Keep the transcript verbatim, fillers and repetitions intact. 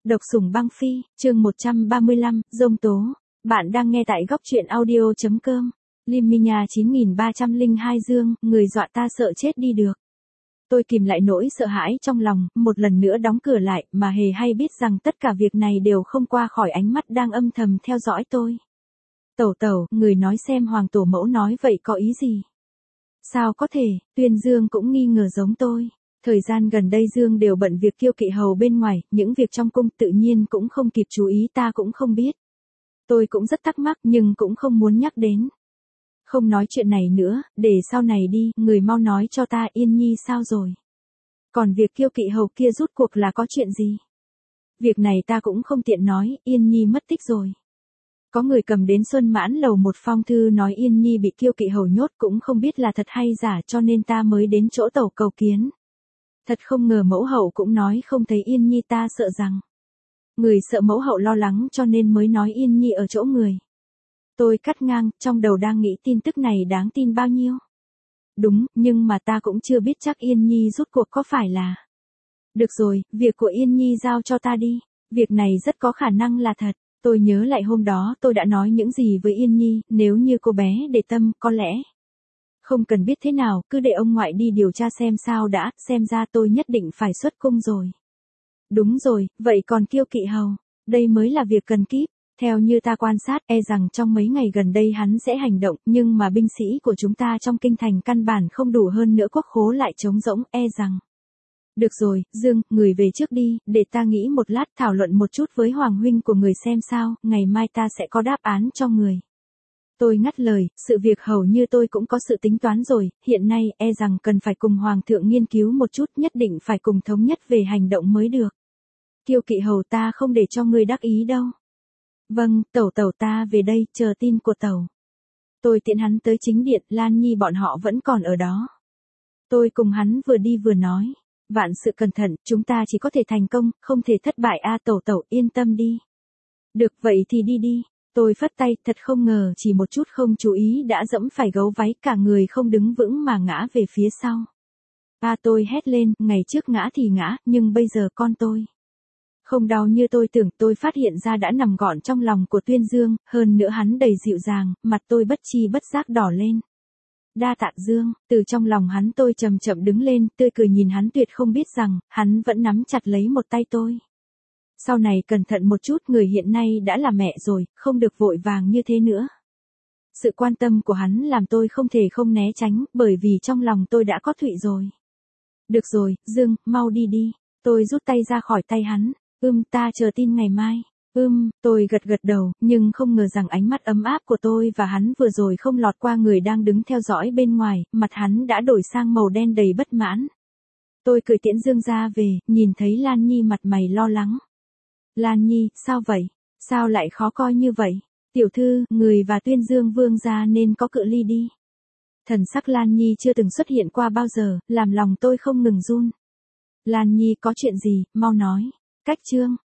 Độc sủng băng phi, chương một trăm ba mươi lăm, Dông tố. Bạn đang nghe tại góc truyện audio chấm com. Lim Mi Nhà chín nghìn ba trăm lẻ hai Dương, người dọa ta sợ chết đi được. Tôi kìm lại nỗi sợ hãi trong lòng, một lần nữa đóng cửa lại, mà hề hay biết rằng tất cả việc này đều không qua khỏi ánh mắt đang âm thầm theo dõi tôi. Tẩu tẩu, người nói xem Hoàng tổ mẫu nói vậy có ý gì? Sao có thể, Tuyên Dương cũng nghi ngờ giống tôi. Thời gian gần đây Dương đều bận việc kiêu kỵ hầu bên ngoài, những việc trong cung tự nhiên cũng không kịp chú ý, ta cũng không biết. Tôi cũng rất thắc mắc nhưng cũng không muốn nhắc đến. Không nói chuyện này nữa, để sau này đi, người mau nói cho ta Yên Nhi sao rồi. Còn việc kiêu kỵ hầu kia rút cuộc là có chuyện gì? Việc này ta cũng không tiện nói, Yên Nhi mất tích rồi. Có người cầm đến Xuân Mãn lầu một phong thư nói Yên Nhi bị kiêu kỵ hầu nhốt, cũng không biết là thật hay giả, cho nên ta mới đến chỗ tẩu cầu kiến. Thật không ngờ mẫu hậu cũng nói không thấy Yên Nhi, ta sợ rằng người sợ mẫu hậu lo lắng cho nên mới nói Yên Nhi ở chỗ người. Tôi cắt ngang, trong đầu đang nghĩ tin tức này đáng tin bao nhiêu. Đúng, nhưng mà ta cũng chưa biết chắc Yên Nhi rút cuộc có phải là. Được rồi, việc của Yên Nhi giao cho ta đi, việc này rất có khả năng là thật. Tôi nhớ lại hôm đó tôi đã nói những gì với Yên Nhi, nếu như cô bé để tâm, có lẽ không cần biết thế nào, cứ để ông ngoại đi điều tra xem sao đã, xem ra tôi nhất định phải xuất cung rồi. Đúng rồi, vậy còn kiêu kỵ hầu, đây mới là việc cần kíp. Theo như ta quan sát, e rằng trong mấy ngày gần đây hắn sẽ hành động, nhưng mà binh sĩ của chúng ta trong kinh thành căn bản không đủ, hơn nữa quốc khố lại trống rỗng, e rằng. Được rồi, Dương, người về trước đi, để ta nghĩ một lát, thảo luận một chút với Hoàng huynh của người xem sao, ngày mai ta sẽ có đáp án cho người. Tôi ngắt lời, sự việc hầu như tôi cũng có sự tính toán rồi, hiện nay e rằng cần phải cùng Hoàng thượng nghiên cứu một chút, nhất định phải cùng thống nhất về hành động mới được. Kiêu kỵ hầu ta không để cho ngươi đắc ý đâu. Vâng, tẩu tẩu ta về đây, chờ tin của tẩu. Tôi tiễn hắn tới chính điện, Lan Nhi bọn họ vẫn còn ở đó. Tôi cùng hắn vừa đi vừa nói, vạn sự cẩn thận, chúng ta chỉ có thể thành công, không thể thất bại a, tẩu tẩu yên tâm đi. Được vậy thì đi đi. Tôi phất tay, thật không ngờ chỉ một chút không chú ý đã dẫm phải gấu váy, cả người không đứng vững mà ngã về phía sau. A, tôi hét lên, ngày trước ngã thì ngã, nhưng bây giờ con tôi không đau như tôi tưởng. Tôi phát hiện ra đã nằm gọn trong lòng của Tuyên Dương, hơn nữa hắn đầy dịu dàng, mặt tôi bất chi bất giác đỏ lên. Đa tạ Dương, từ trong lòng hắn tôi chậm chậm đứng lên, tươi cười nhìn hắn, tuyệt không biết rằng hắn vẫn nắm chặt lấy một tay tôi. Sau này cẩn thận một chút, người hiện nay đã là mẹ rồi, không được vội vàng như thế nữa. Sự quan tâm của hắn làm tôi không thể không né tránh, bởi vì trong lòng tôi đã có Thụy rồi. Được rồi, Dương, mau đi đi. Tôi rút tay ra khỏi tay hắn. Ưm, ta chờ tin ngày mai. Ưm, tôi gật gật đầu, nhưng không ngờ rằng ánh mắt ấm áp của tôi và hắn vừa rồi không lọt qua người đang đứng theo dõi bên ngoài, mặt hắn đã đổi sang màu đen đầy bất mãn. Tôi cười tiễn Dương ra về, nhìn thấy Lan Nhi mặt mày lo lắng. Lan Nhi, sao vậy? Sao lại khó coi như vậy? Tiểu thư, người và Tuyên Dương vương gia nên có cự ly đi. Thần sắc Lan Nhi chưa từng xuất hiện qua bao giờ, làm lòng tôi không ngừng run. Lan Nhi, có chuyện gì, mau nói. Cách Trương,